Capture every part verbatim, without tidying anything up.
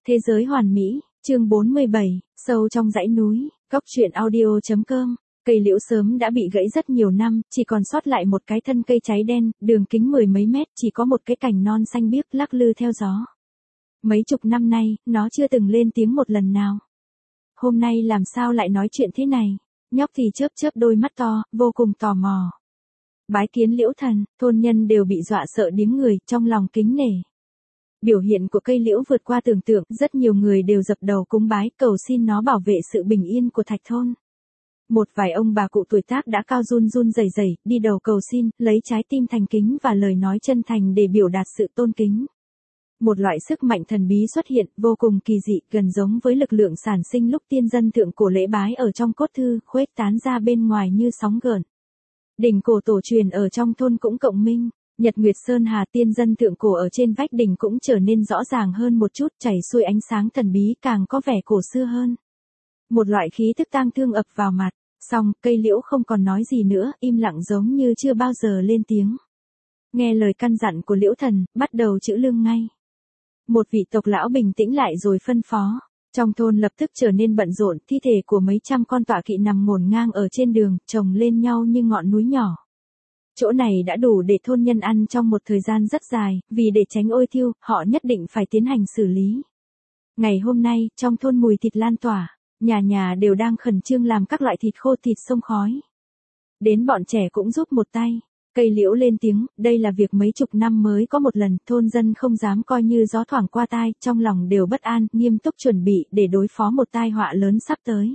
Thế giới hoàn mỹ, chương bốn mươi bảy, sâu trong dãy núi, góc truyện audio.com. Cây liễu sớm đã bị gãy rất nhiều năm, chỉ còn sót lại một cái thân cây cháy đen, đường kính mười mấy mét, chỉ có một cái cành non xanh biếc lắc lư theo gió. Mấy chục năm nay, nó chưa từng lên tiếng một lần nào. Hôm nay làm sao lại nói chuyện thế này? Nhóc thì chớp chớp đôi mắt to, vô cùng tò mò. Bái kiến liễu thần, thôn nhân đều bị dọa sợ điếng người, trong lòng kính nể. Biểu hiện của cây liễu vượt qua tưởng tượng, rất nhiều người đều dập đầu cúng bái, cầu xin nó bảo vệ sự bình yên của thạch thôn. Một vài ông bà cụ tuổi tác đã cao run run rẩy rẩy, đi đầu cầu xin, lấy trái tim thành kính và lời nói chân thành để biểu đạt sự tôn kính. Một loại sức mạnh thần bí xuất hiện, vô cùng kỳ dị, gần giống với lực lượng sản sinh lúc tiên dân thượng cổ lễ bái ở trong cốt thư, khuếch tán ra bên ngoài như sóng gợn. Đỉnh cổ tổ truyền ở trong thôn cũng cộng minh. Nhật Nguyệt Sơn Hà tiên dân thượng cổ ở trên vách đỉnh cũng trở nên rõ ràng hơn một chút, chảy xuôi ánh sáng thần bí càng có vẻ cổ xưa hơn. Một loại khí tức tang thương ập vào mặt, xong, cây liễu không còn nói gì nữa, im lặng giống như chưa bao giờ lên tiếng. Nghe lời căn dặn của liễu thần, bắt đầu chữ lương ngay. Một vị tộc lão bình tĩnh lại rồi phân phó. Trong thôn lập tức trở nên bận rộn, thi thể của mấy trăm con tọa kỵ nằm ngổn ngang ở trên đường, chồng lên nhau như ngọn núi nhỏ. Chỗ này đã đủ để thôn nhân ăn trong một thời gian rất dài, vì để tránh ôi thiêu, họ nhất định phải tiến hành xử lý. Ngày hôm nay, trong thôn mùi thịt lan tỏa, nhà nhà đều đang khẩn trương làm các loại thịt khô thịt xông khói. Đến bọn trẻ cũng giúp một tay. Cây liễu lên tiếng, đây là việc mấy chục năm mới có một lần, thôn dân không dám coi như gió thoảng qua tai, trong lòng đều bất an, nghiêm túc chuẩn bị để đối phó một tai họa lớn sắp tới.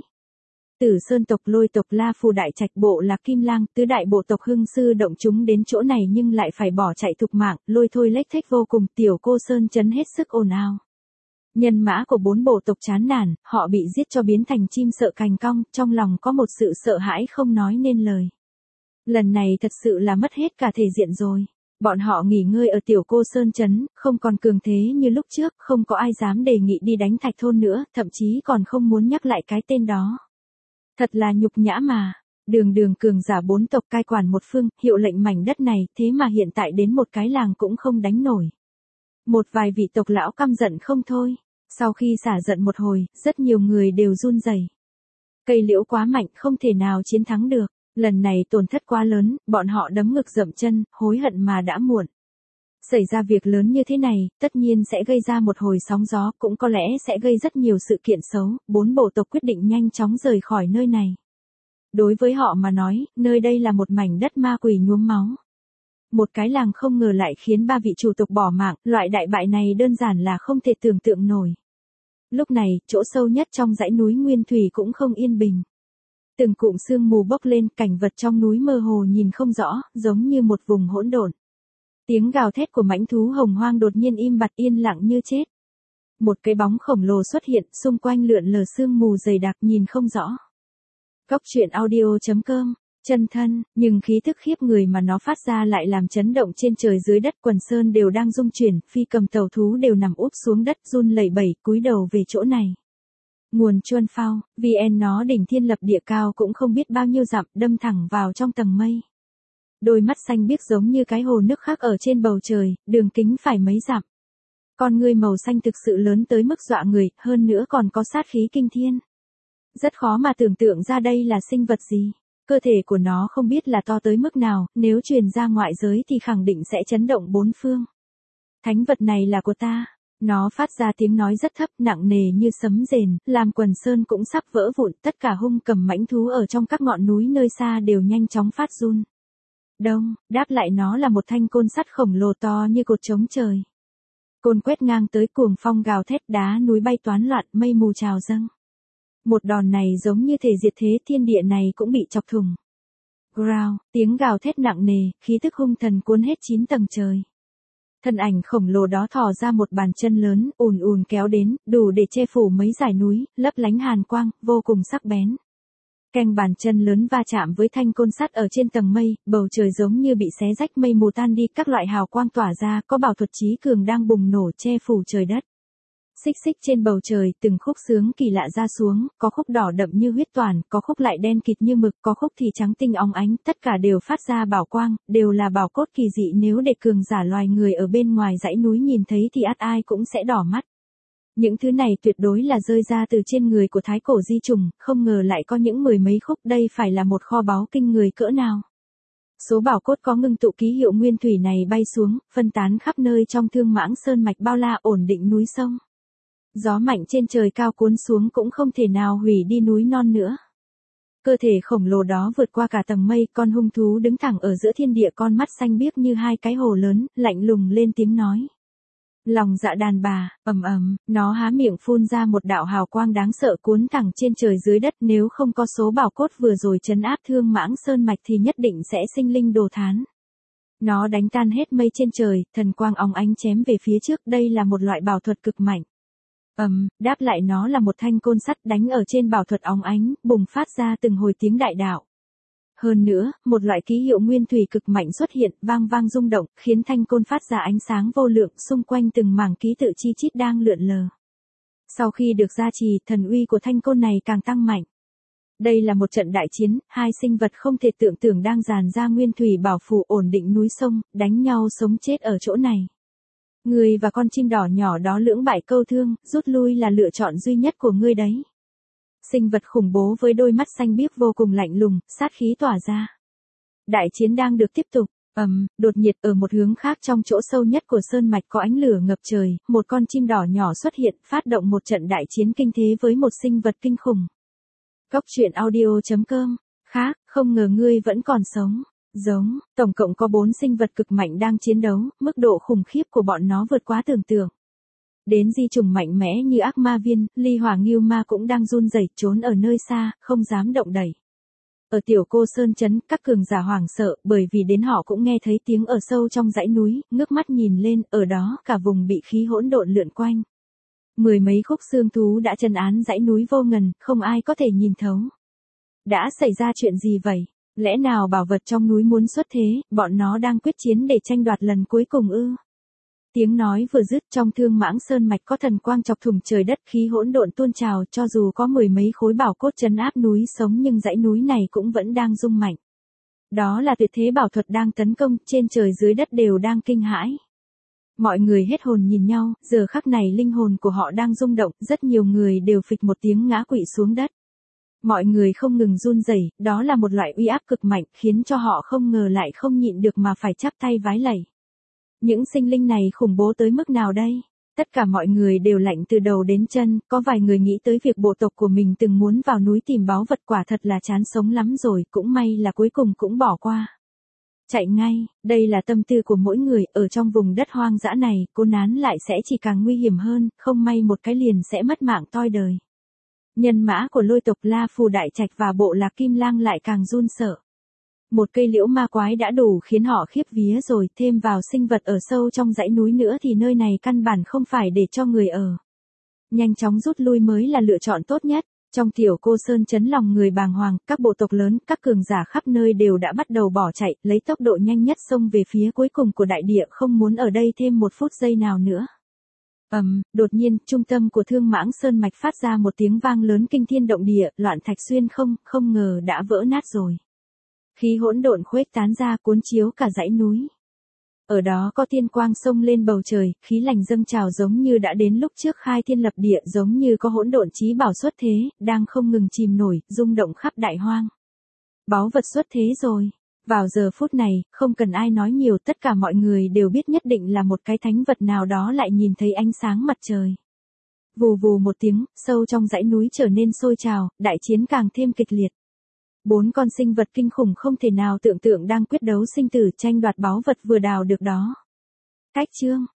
Tử Sơn tộc Lôi tộc La Phù Đại Trạch Bộ Lạc Kim Lang, tứ đại bộ tộc Hưng Sư động chúng đến chỗ này nhưng lại phải bỏ chạy thục mạng, lôi thôi lếch thếch vô cùng, tiểu cô Sơn chấn hết sức ồn ào. Nhân mã của bốn bộ tộc chán nản, họ bị giết cho biến thành chim sợ cành cong, trong lòng có một sự sợ hãi không nói nên lời. Lần này thật sự là mất hết cả thể diện rồi. Bọn họ nghỉ ngơi ở tiểu cô Sơn Trấn, không còn cường thế như lúc trước, không có ai dám đề nghị đi đánh thạch thôn nữa, thậm chí còn không muốn nhắc lại cái tên đó. Thật là nhục nhã mà. Đường đường cường giả bốn tộc cai quản một phương, hiệu lệnh mảnh đất này, thế mà hiện tại đến một cái làng cũng không đánh nổi. Một vài vị tộc lão căm giận không thôi. Sau khi xả giận một hồi, rất nhiều người đều run rẩy. Cây liễu quá mạnh, không thể nào chiến thắng được. Lần này tổn thất quá lớn, bọn họ đấm ngực dậm chân, hối hận mà đã muộn. Xảy ra việc lớn như thế này, tất nhiên sẽ gây ra một hồi sóng gió, cũng có lẽ sẽ gây rất nhiều sự kiện xấu, bốn bộ tộc quyết định nhanh chóng rời khỏi nơi này. Đối với họ mà nói, nơi đây là một mảnh đất ma quỷ nhuốm máu. Một cái làng không ngờ lại khiến ba vị chủ tộc bỏ mạng, loại đại bại này đơn giản là không thể tưởng tượng nổi. Lúc này, chỗ sâu nhất trong dãy núi Nguyên Thủy cũng không yên bình. Từng cụm sương mù bốc lên, cảnh vật trong núi mơ hồ nhìn không rõ, giống như một vùng hỗn độn. Tiếng gào thét của mãnh thú hồng hoang đột nhiên im bặt yên lặng như chết. Một cái bóng khổng lồ xuất hiện, xung quanh lượn lờ sương mù dày đặc nhìn không rõ. Góc truyện audio.com, chân thân, nhưng khí thức khiếp người mà nó phát ra lại làm chấn động trên trời dưới đất, quần sơn đều đang rung chuyển, phi cầm tàu thú đều nằm úp xuống đất run lẩy bẩy, cúi đầu về chỗ này. Nguồn Chuân Phao, vê en nó đỉnh thiên lập địa cao cũng không biết bao nhiêu dặm, đâm thẳng vào trong tầng mây. Đôi mắt xanh biếc giống như cái hồ nước khác ở trên bầu trời, đường kính phải mấy dặm. Con ngươi màu xanh thực sự lớn tới mức dọa người, hơn nữa còn có sát khí kinh thiên. Rất khó mà tưởng tượng ra đây là sinh vật gì. Cơ thể của nó không biết là to tới mức nào, nếu truyền ra ngoại giới thì khẳng định sẽ chấn động bốn phương. Thánh vật này là của ta. Nó phát ra tiếng nói rất thấp, nặng nề như sấm rền, làm quần sơn cũng sắp vỡ vụn, tất cả hung cầm mãnh thú ở trong các ngọn núi nơi xa đều nhanh chóng phát run. Đông, đáp lại nó là một thanh côn sắt khổng lồ to như cột trống trời. Côn quét ngang tới, cuồng phong gào thét, đá núi bay toán loạn, mây mù trào dâng. Một đòn này giống như thể diệt thế, thiên địa này cũng bị chọc thủng. Growl, tiếng gào thét nặng nề, khí tức hung thần cuốn hết chín tầng trời. Thân ảnh khổng lồ đó thò ra một bàn chân lớn, ùn ùn kéo đến, đủ để che phủ mấy dải núi, lấp lánh hàn quang, vô cùng sắc bén. Keng, bàn chân lớn va chạm với thanh côn sắt ở trên tầng mây, bầu trời giống như bị xé rách, mây mù tan đi, các loại hào quang tỏa ra, có bảo thuật chí cường đang bùng nổ che phủ trời đất. Xích xích trên bầu trời, từng khúc sướng kỳ lạ ra xuống, có khúc đỏ đậm như huyết toàn, có khúc lại đen kịt như mực, có khúc thì trắng tinh óng ánh, tất cả đều phát ra bảo quang, đều là bảo cốt kỳ dị, nếu để cường giả loài người ở bên ngoài dãy núi nhìn thấy thì ắt ai cũng sẽ đỏ mắt. Những thứ này tuyệt đối là rơi ra từ trên người của thái cổ di trùng, không ngờ lại có những mười mấy khúc, đây phải là một kho báu kinh người cỡ nào. Số bảo cốt có ngưng tụ ký hiệu nguyên thủy này bay xuống, phân tán khắp nơi trong Thương Mãng Sơn mạch bao la ổn định núi sông. Gió mạnh trên trời cao cuốn xuống cũng không thể nào hủy đi núi non nữa. Cơ thể khổng lồ đó vượt qua cả tầng mây, con hung thú đứng thẳng ở giữa thiên địa, con mắt xanh biếc như hai cái hồ lớn, lạnh lùng lên tiếng nói. Lòng dạ đàn bà, ầm ầm, nó há miệng phun ra một đạo hào quang đáng sợ cuốn thẳng trên trời dưới đất, nếu không có số bảo cốt vừa rồi trấn áp Thương Mãng Sơn mạch thì nhất định sẽ sinh linh đồ thán. Nó đánh tan hết mây trên trời, thần quang óng ánh chém về phía trước, đây là một loại bảo thuật cực mạnh. Ầm, um, đáp lại nó là một thanh côn sắt đánh ở trên bảo thuật óng ánh, bùng phát ra từng hồi tiếng đại đạo. Hơn nữa, một loại ký hiệu nguyên thủy cực mạnh xuất hiện, vang vang rung động, khiến thanh côn phát ra ánh sáng vô lượng, xung quanh từng mảng ký tự chi chít đang lượn lờ. Sau khi được gia trì, thần uy của thanh côn này càng tăng mạnh. Đây là một trận đại chiến, hai sinh vật không thể tưởng tượng đang dàn ra nguyên thủy bảo phủ ổn định núi sông, đánh nhau sống chết ở chỗ này. Ngươi và con chim đỏ nhỏ đó lưỡng bại câu thương, rút lui là lựa chọn duy nhất của ngươi đấy. Sinh vật khủng bố với đôi mắt xanh biếc vô cùng lạnh lùng, sát khí tỏa ra. Đại chiến đang được tiếp tục, ầm, um, đột nhiệt ở một hướng khác trong chỗ sâu nhất của sơn mạch có ánh lửa ngập trời, một con chim đỏ nhỏ xuất hiện, phát động một trận đại chiến kinh thế với một sinh vật kinh khủng. Góc truyện audio chấm com, khác, không ngờ ngươi vẫn còn sống. Giống, tổng cộng có bốn sinh vật cực mạnh đang chiến đấu, mức độ khủng khiếp của bọn nó vượt quá tưởng tượng. Đến di trùng mạnh mẽ như ác ma viên, ly hỏa ngưu ma cũng đang run rẩy trốn ở nơi xa, không dám động đẩy. Ở tiểu cô sơn trấn, các cường giả hoảng sợ, bởi vì đến họ cũng nghe thấy tiếng ở sâu trong dãy núi, ngước mắt nhìn lên, ở đó cả vùng bị khí hỗn độn lượn quanh. Mười mấy khúc xương thú đã trấn án dãy núi vô ngần, không ai có thể nhìn thấu. Đã xảy ra chuyện gì vậy? Lẽ nào bảo vật trong núi muốn xuất thế, bọn nó đang quyết chiến để tranh đoạt lần cuối cùng ư? Tiếng nói vừa dứt, trong Thương Mãng Sơn mạch có thần quang chọc thủng trời đất, khí hỗn độn tuôn trào, cho dù có mười mấy khối bảo cốt trấn áp núi sống nhưng dãy núi này cũng vẫn đang rung mạnh. Đó là tuyệt thế bảo thuật đang tấn công, trên trời dưới đất đều đang kinh hãi. Mọi người hết hồn nhìn nhau, giờ khắc này linh hồn của họ đang rung động, rất nhiều người đều phịch một tiếng ngã quỵ xuống đất. Mọi người không ngừng run rẩy, đó là một loại uy áp cực mạnh, khiến cho họ không ngờ lại không nhịn được mà phải chắp tay vái lạy. Những sinh linh này khủng bố tới mức nào đây? Tất cả mọi người đều lạnh từ đầu đến chân, có vài người nghĩ tới việc bộ tộc của mình từng muốn vào núi tìm báu vật, quả thật là chán sống lắm rồi, cũng may là cuối cùng cũng bỏ qua. Chạy ngay, đây là tâm tư của mỗi người, ở trong vùng đất hoang dã này, cố nán lại sẽ chỉ càng nguy hiểm hơn, không may một cái liền sẽ mất mạng toi đời. Nhân mã của Lôi tộc La Phù Đại Trạch và bộ lạc Kim Lang lại càng run sợ. Một cây liễu ma quái đã đủ khiến họ khiếp vía rồi, thêm vào sinh vật ở sâu trong dãy núi nữa thì nơi này căn bản không phải để cho người ở. Nhanh chóng rút lui mới là lựa chọn tốt nhất. Trong tiểu cô sơn chấn lòng người bàng hoàng, các bộ tộc lớn, các cường giả khắp nơi đều đã bắt đầu bỏ chạy, lấy tốc độ nhanh nhất xông về phía cuối cùng của đại địa, không muốn ở đây thêm một phút giây nào nữa. Ầm, um, đột nhiên, trung tâm của Thương Mãng Sơn mạch phát ra một tiếng vang lớn kinh thiên động địa, loạn thạch xuyên không, không ngờ đã vỡ nát rồi. Khí hỗn độn khuếch tán ra cuốn chiếu cả dãy núi. Ở đó có tiên quang xông lên bầu trời, khí lành dâng trào giống như đã đến lúc trước khai thiên lập địa, giống như có hỗn độn chí bảo xuất thế, đang không ngừng chìm nổi, rung động khắp đại hoang. Báu vật xuất thế rồi. Vào giờ phút này, không cần ai nói nhiều, tất cả mọi người đều biết nhất định là một cái thánh vật nào đó lại nhìn thấy ánh sáng mặt trời. Vù vù một tiếng, sâu trong dãy núi trở nên sôi trào, đại chiến càng thêm kịch liệt. Bốn con sinh vật kinh khủng không thể nào tưởng tượng đang quyết đấu sinh tử tranh đoạt báu vật vừa đào được đó. Cách chương